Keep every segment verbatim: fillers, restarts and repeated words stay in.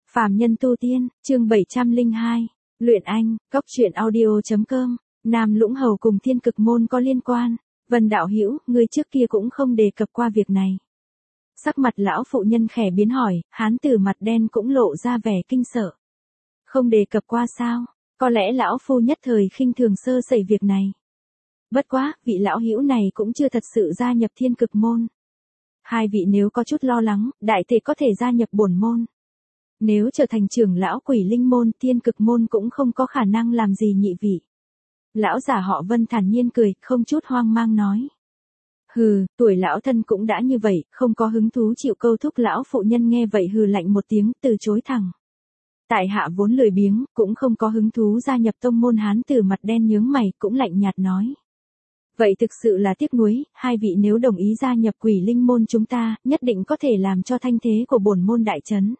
Phàm nhân tu tiên, chương bảy trăm lẻ hai, luyện anh, cốc truyện audio chấm com, Nam Lũng Hầu cùng Thiên Cực Môn có liên quan. Vân đạo hữu, ngươi trước kia cũng không đề cập qua việc này. Sắc mặt lão phụ nhân khẽ biến hỏi, hán tử mặt đen cũng lộ ra vẻ kinh sợ. Không đề cập qua sao? Có lẽ lão phu nhất thời khinh thường sơ sẩy việc này. Bất quá, vị lão hữu này cũng chưa thật sự gia nhập Thiên Cực Môn. Hai vị nếu có chút lo lắng, đại thể có thể gia nhập bổn môn. Nếu trở thành trưởng lão Quỷ Linh Môn, Thiên Cực Môn cũng không có khả năng làm gì nhị vị. Lão giả họ Vân thản nhiên cười, không chút hoang mang nói. Hừ, tuổi lão thân cũng đã như vậy, không có hứng thú chịu câu thúc. Lão phụ nhân nghe vậy hừ lạnh một tiếng, từ chối thẳng. Tại hạ vốn lười biếng, cũng không có hứng thú gia nhập tông môn. Hán tử mặt đen nhướng mày, cũng lạnh nhạt nói. Vậy thực sự là tiếc nuối, hai vị nếu đồng ý gia nhập Quỷ Linh Môn chúng ta, nhất định có thể làm cho thanh thế của bổn môn đại chấn.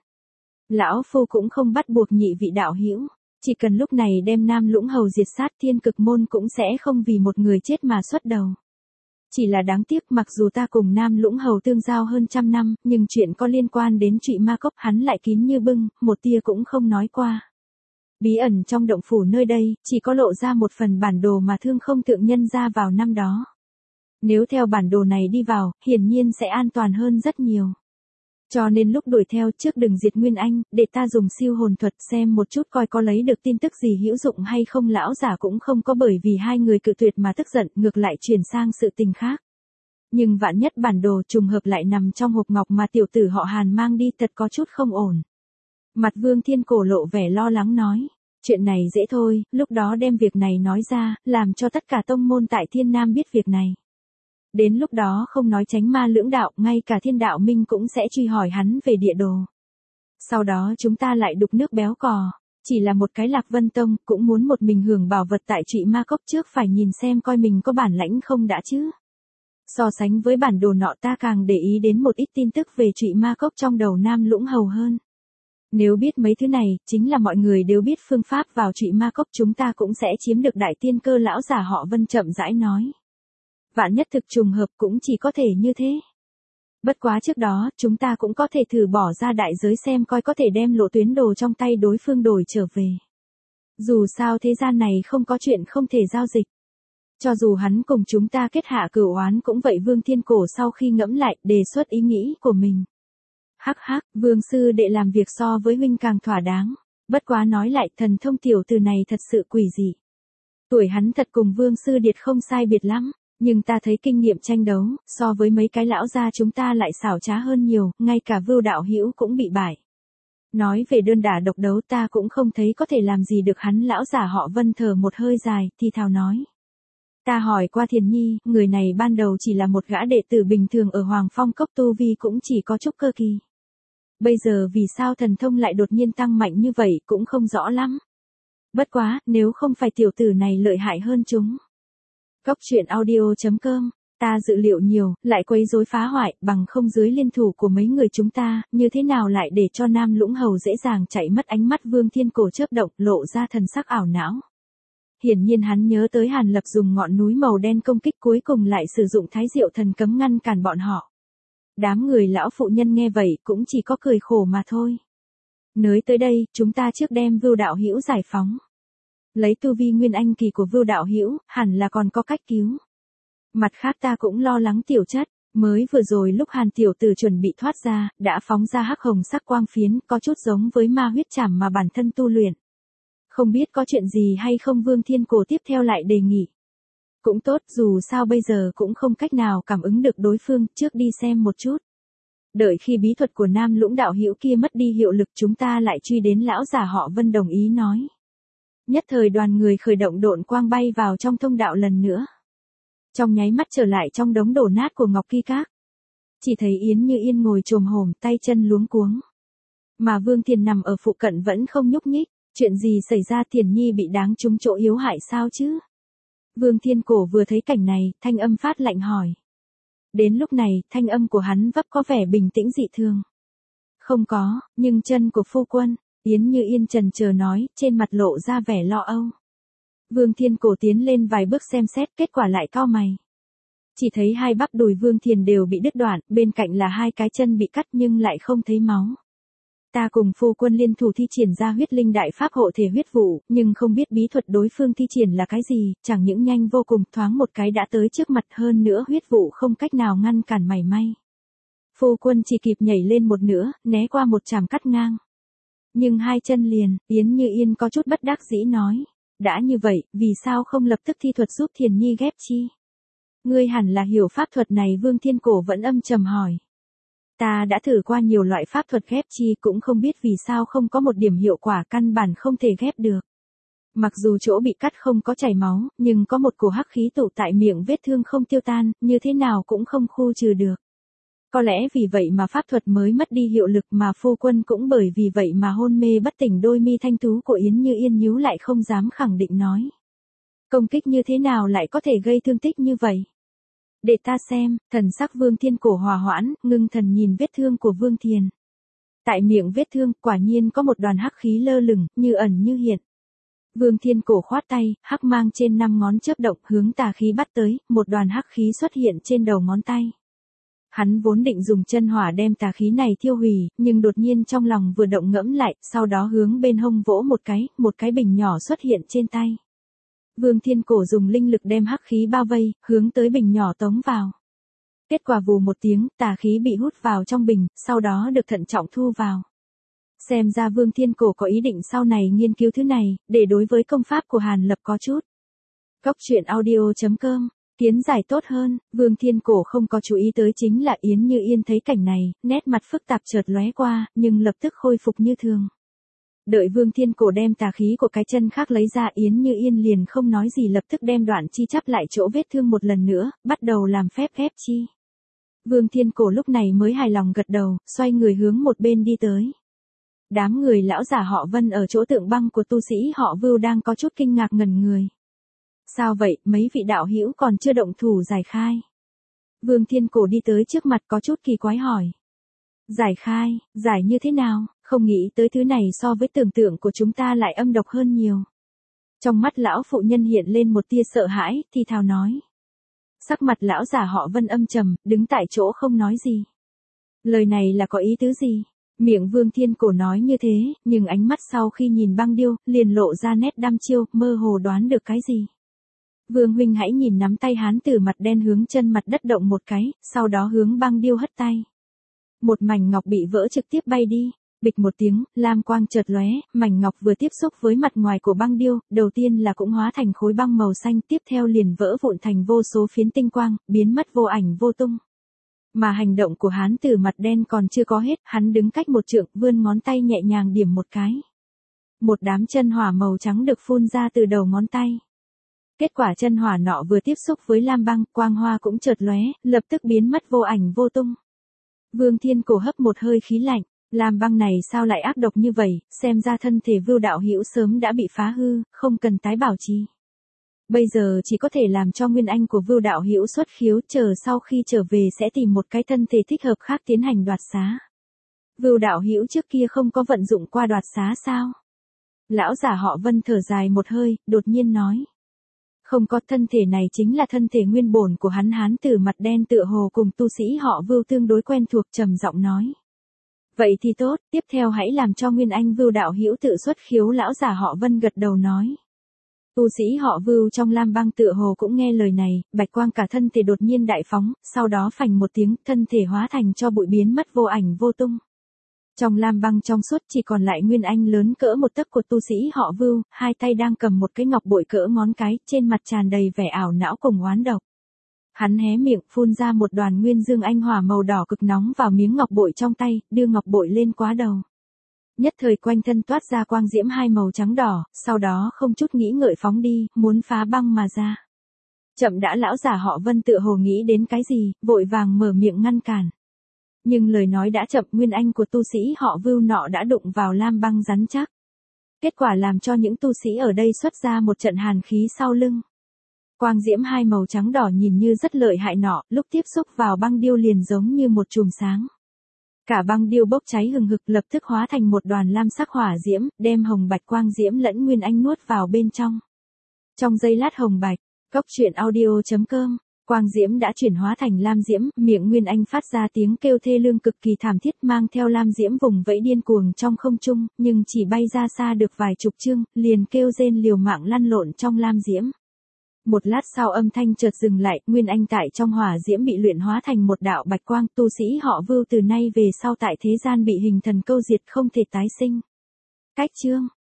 Lão phu cũng không bắt buộc nhị vị đạo hữu, chỉ cần lúc này đem Nam Lũng Hầu diệt sát, Thiên Cực Môn cũng sẽ không vì một người chết mà xuất đầu. Chỉ là đáng tiếc, mặc dù ta cùng Nam Lũng Hầu tương giao hơn trăm năm, nhưng chuyện có liên quan đến Trụy Ma Cốc hắn lại kín như bưng, một tia cũng không nói qua. Bí ẩn trong động phủ nơi đây, chỉ có lộ ra một phần bản đồ mà Thương Không Thượng Nhân ra vào năm đó. Nếu theo bản đồ này đi vào, hiển nhiên sẽ an toàn hơn rất nhiều. Cho nên lúc đuổi theo trước đừng diệt Nguyên Anh, để ta dùng siêu hồn thuật xem một chút coi có lấy được tin tức gì hữu dụng hay không. Lão giả cũng không có bởi vì hai người cự tuyệt mà tức giận, ngược lại chuyển sang sự tình khác. Nhưng vạn nhất bản đồ trùng hợp lại nằm trong hộp ngọc mà tiểu tử họ Hàn mang đi, thật có chút không ổn. Mặt Vương Thiên Cổ lộ vẻ lo lắng nói, chuyện này dễ thôi, lúc đó đem việc này nói ra, làm cho tất cả tông môn tại Thiên Nam biết việc này. Đến lúc đó không nói tránh ma lưỡng đạo, ngay cả Thiên Đạo Minh cũng sẽ truy hỏi hắn về địa đồ. Sau đó chúng ta lại đục nước béo cò, chỉ là một cái Lạc Vân Tông, cũng muốn một mình hưởng bảo vật tại Trụy Ma Cốc, trước phải nhìn xem coi mình có bản lãnh không đã chứ. So sánh với bản đồ nọ, ta càng để ý đến một ít tin tức về Trụy Ma Cốc trong đầu Nam Lũng Hầu hơn. Nếu biết mấy thứ này, chính là mọi người đều biết phương pháp vào Trụy Ma Cốc, chúng ta cũng sẽ chiếm được đại tiên cơ. Lão giả họ Vân chậm rãi nói. Vạn nhất thực trùng hợp cũng chỉ có thể như thế. Bất quá trước đó, chúng ta cũng có thể thử bỏ ra đại giới xem coi có thể đem lộ tuyến đồ trong tay đối phương đổi trở về. Dù sao thế gian này không có chuyện không thể giao dịch. Cho dù hắn cùng chúng ta kết hạ cửu oán cũng vậy. Vương Thiên Cổ sau khi ngẫm lại, đề xuất ý nghĩ của mình. Hắc hắc, Vương sư đệ làm việc so với huynh càng thỏa đáng. Bất quá nói lại, thần thông tiểu tử này thật sự quỷ dị. Tuổi hắn thật cùng Vương sư điệt không sai biệt lắm. Nhưng ta thấy kinh nghiệm tranh đấu, so với mấy cái lão gia chúng ta lại xảo trá hơn nhiều, ngay cả Vưu đạo hữu cũng bị bại. Nói về đơn đả độc đấu, ta cũng không thấy có thể làm gì được hắn. Lão giả họ Vân thở một hơi dài, thì thào nói. Ta hỏi qua Thiền Nhi, người này ban đầu chỉ là một gã đệ tử bình thường ở Hoàng Phong Cốc, tu vi cũng chỉ có trúc cơ kỳ. Bây giờ vì sao thần thông lại đột nhiên tăng mạnh như vậy cũng không rõ lắm. Bất quá, nếu không phải tiểu tử này lợi hại hơn chúng. Cốc truyện audio chấm com, ta dự liệu nhiều, lại quấy rối phá hoại, bằng không dưới liên thủ của mấy người chúng ta, như thế nào lại để cho Nam Lũng Hầu dễ dàng chạy mất. Ánh mắt Vương Thiên Cổ chớp động, lộ ra thần sắc ảo não. Hiển nhiên hắn nhớ tới Hàn Lập dùng ngọn núi màu đen công kích, cuối cùng lại sử dụng Thái Diệu Thần Cấm ngăn cản bọn họ. Đám người lão phụ nhân nghe vậy cũng chỉ có cười khổ mà thôi. Nới tới đây, chúng ta trước đem Vưu đạo hữu giải phóng. Lấy tu vi Nguyên Anh kỳ của Vưu đạo hữu, hẳn là còn có cách cứu. Mặt khác ta cũng lo lắng tiểu chất, mới vừa rồi lúc Hàn tiểu tử chuẩn bị thoát ra, đã phóng ra hắc hồng sắc quang phiến, có chút giống với ma huyết trảm mà bản thân tu luyện. Không biết có chuyện gì hay không. Vương Thiên Cổ tiếp theo lại đề nghị. Cũng tốt, dù sao bây giờ cũng không cách nào cảm ứng được đối phương, trước đi xem một chút. Đợi khi bí thuật của Nam Lũng đạo hữu kia mất đi hiệu lực, chúng ta lại truy đến. Lão giả họ Vân đồng ý nói. Nhất thời đoàn người khởi động độn quang bay vào trong thông đạo lần nữa. Trong nháy mắt trở lại trong đống đổ nát của Ngọc Kỳ Các. Chỉ thấy Yến Như Yên ngồi chồm hổm, tay chân luống cuống. Mà Vương Thiền nằm ở phụ cận vẫn không nhúc nhích. Chuyện gì xảy ra? Thiền Nhi bị đáng trúng chỗ yếu hại sao chứ? Vương Thiên Cổ vừa thấy cảnh này, thanh âm phát lạnh hỏi. Đến lúc này, thanh âm của hắn vấp có vẻ bình tĩnh dị thường. Không có, nhưng chân của phu quân. Yến Như Yên chần chờ nói, trên mặt lộ ra vẻ lo âu. Vương Thiên Cổ tiến lên vài bước xem xét, kết quả lại cau mày. Chỉ thấy hai bắp đùi Vương Thiền đều bị đứt đoạn, bên cạnh là hai cái chân bị cắt nhưng lại không thấy máu. Ta cùng phu quân liên thủ thi triển ra huyết linh đại pháp hộ thể huyết vụ, nhưng không biết bí thuật đối phương thi triển là cái gì, chẳng những nhanh vô cùng thoáng một cái đã tới trước mặt, hơn nữa huyết vụ không cách nào ngăn cản mảy may. Phu quân chỉ kịp nhảy lên một nửa, né qua một chảm cắt ngang. Nhưng hai chân liền, Yến Như Yên có chút bất đắc dĩ nói. Đã như vậy, vì sao không lập tức thi thuật giúp Thiền Nhi ghép chi? Ngươi hẳn là hiểu pháp thuật này. Vương Thiên Cổ vẫn âm trầm hỏi. Ta đã thử qua nhiều loại pháp thuật ghép chi, cũng không biết vì sao không có một điểm hiệu quả, căn bản không thể ghép được. Mặc dù chỗ bị cắt không có chảy máu, nhưng có một cổ hắc khí tụ tại miệng vết thương không tiêu tan, như thế nào cũng không khu trừ được. Có lẽ vì vậy mà pháp thuật mới mất đi hiệu lực, mà phu quân cũng bởi vì vậy mà hôn mê bất tỉnh. Đôi mi thanh tú của Yến Như Yên nhíu lại không dám khẳng định nói. Công kích như thế nào lại có thể gây thương tích như vậy? Để ta xem. Thần sắc Vương Thiên Cổ hòa hoãn, ngưng thần nhìn vết thương của Vương Thiền. Tại miệng vết thương, quả nhiên có một đoàn hắc khí lơ lửng, như ẩn như hiện. Vương Thiên Cổ khoát tay, hắc mang trên năm ngón chớp động, hướng tà khí bắt tới, một đoàn hắc khí xuất hiện trên đầu ngón tay. Hắn vốn định dùng chân hỏa đem tà khí này thiêu hủy, nhưng đột nhiên trong lòng vừa động ngẫm lại, sau đó hướng bên hông vỗ một cái, một cái bình nhỏ xuất hiện trên tay. Vương Thiên Cổ dùng linh lực đem hắc khí bao vây, hướng tới bình nhỏ tống vào. Kết quả vù một tiếng, tà khí bị hút vào trong bình, sau đó được thận trọng thu vào. Xem ra Vương Thiên Cổ có ý định sau này nghiên cứu thứ này, để đối với công pháp của Hàn Lập có chút. Góc truyện audio chấm com Kiến giải tốt hơn. Vương Thiên Cổ không có chú ý tới chính là Yến Như Yên thấy cảnh này, nét mặt phức tạp chợt lóe qua, nhưng lập tức khôi phục như thường. Đợi Vương Thiên Cổ đem tà khí của cái chân khác lấy ra, Yến Như Yên liền không nói gì, lập tức đem đoạn chi chắp lại chỗ vết thương một lần nữa, bắt đầu làm phép ghép chi. Vương Thiên Cổ lúc này mới hài lòng gật đầu, xoay người hướng một bên đi tới. Đám người lão giả họ Vân ở chỗ tượng băng của tu sĩ họ Vưu đang có chút kinh ngạc ngẩn người. Sao vậy, mấy vị đạo hữu còn chưa động thủ giải khai? Vương Thiên Cổ đi tới trước mặt có chút kỳ quái hỏi. Giải khai, giải như thế nào? Không nghĩ tới thứ này so với tưởng tượng của chúng ta lại âm độc hơn nhiều. Trong mắt lão phụ nhân hiện lên một tia sợ hãi, thì thào nói. Sắc mặt lão giả họ Vân âm trầm, đứng tại chỗ không nói gì. Lời này là có ý tứ gì? Miệng Vương Thiên Cổ nói như thế, nhưng ánh mắt sau khi nhìn băng điêu, liền lộ ra nét đăm chiêu, mơ hồ đoán được cái gì. Vương huynh hãy nhìn, nắm tay hán tử mặt đen hướng chân mặt đất động một cái, sau đó hướng băng điêu hất tay. Một mảnh ngọc bị vỡ trực tiếp bay đi. Bịch một tiếng, lam quang chợt lóe, mảnh ngọc vừa tiếp xúc với mặt ngoài của băng điêu, đầu tiên là cũng hóa thành khối băng màu xanh, tiếp theo liền vỡ vụn thành vô số phiến tinh quang, biến mất vô ảnh vô tung. Mà hành động của hán tử mặt đen còn chưa có hết, hắn đứng cách một trượng, vươn ngón tay nhẹ nhàng điểm một cái. Một đám chân hỏa màu trắng được phun ra từ đầu ngón tay. Kết quả chân hỏa nọ vừa tiếp xúc với lam băng, quang hoa cũng chợt lóe, lập tức biến mất vô ảnh vô tung. Vương Thiên Cổ hấp một hơi khí lạnh. Lam băng này sao lại ác độc như vậy, xem ra thân thể Vưu đạo hữu sớm đã bị phá hư, không cần tái bảo trì. Bây giờ chỉ có thể làm cho nguyên anh của Vưu đạo hữu xuất khiếu, chờ sau khi trở về sẽ tìm một cái thân thể thích hợp khác tiến hành đoạt xá. Vưu đạo hữu trước kia không có vận dụng qua đoạt xá sao? Lão giả họ Vân thở dài một hơi, đột nhiên nói. Không có, thân thể này chính là thân thể nguyên bổn của hắn. Hán tử mặt đen tựa hồ cùng tu sĩ họ Vưu tương đối quen thuộc, trầm giọng nói. Vậy thì tốt, tiếp theo hãy làm cho Nguyên Anh Vưu đạo hữu tự xuất khiếu. Lão giả họ Vân gật đầu nói. Tu sĩ họ Vưu trong lam băng tựa hồ cũng nghe lời này, bạch quang cả thân thể đột nhiên đại phóng, sau đó phành một tiếng, thân thể hóa thành cho bụi biến mất vô ảnh vô tung. Trong lam băng trong suốt chỉ còn lại Nguyên Anh lớn cỡ một tấc của tu sĩ họ Vưu, hai tay đang cầm một cái ngọc bội cỡ ngón cái, trên mặt tràn đầy vẻ ảo não cùng oán độc. Hắn hé miệng phun ra một đoàn nguyên dương anh hỏa màu đỏ cực nóng vào miếng ngọc bội trong tay, đưa ngọc bội lên quá đầu. Nhất thời quanh thân toát ra quang diễm hai màu trắng đỏ, sau đó không chút nghĩ ngợi phóng đi, muốn phá băng mà ra. Chậm đã, lão giả họ Vân tựa hồ nghĩ đến cái gì, vội vàng mở miệng ngăn cản. Nhưng lời nói đã chậm, nguyên anh của tu sĩ họ Vưu nọ đã đụng vào lam băng rắn chắc. Kết quả làm cho những tu sĩ ở đây xuất ra một trận hàn khí sau lưng. Quang diễm hai màu trắng đỏ nhìn như rất lợi hại nọ, lúc tiếp xúc vào băng điêu liền giống như một chùm sáng. Cả băng điêu bốc cháy hừng hực, lập tức hóa thành một đoàn lam sắc hỏa diễm, đem hồng bạch quang diễm lẫn nguyên anh nuốt vào bên trong. Trong giây lát hồng bạch, góc truyện audio chấm com Quang diễm đã chuyển hóa thành lam diễm, miệng Nguyên Anh phát ra tiếng kêu thê lương cực kỳ thảm thiết mang theo lam diễm vùng vẫy điên cuồng trong không trung, nhưng chỉ bay ra xa được vài chục chương, liền kêu rên liều mạng lăn lộn trong lam diễm. Một lát sau âm thanh chợt dừng lại, Nguyên Anh tại trong hỏa diễm bị luyện hóa thành một đạo bạch quang, tu sĩ họ Vưu từ nay về sau tại thế gian bị hình thần câu diệt không thể tái sinh. Cách chương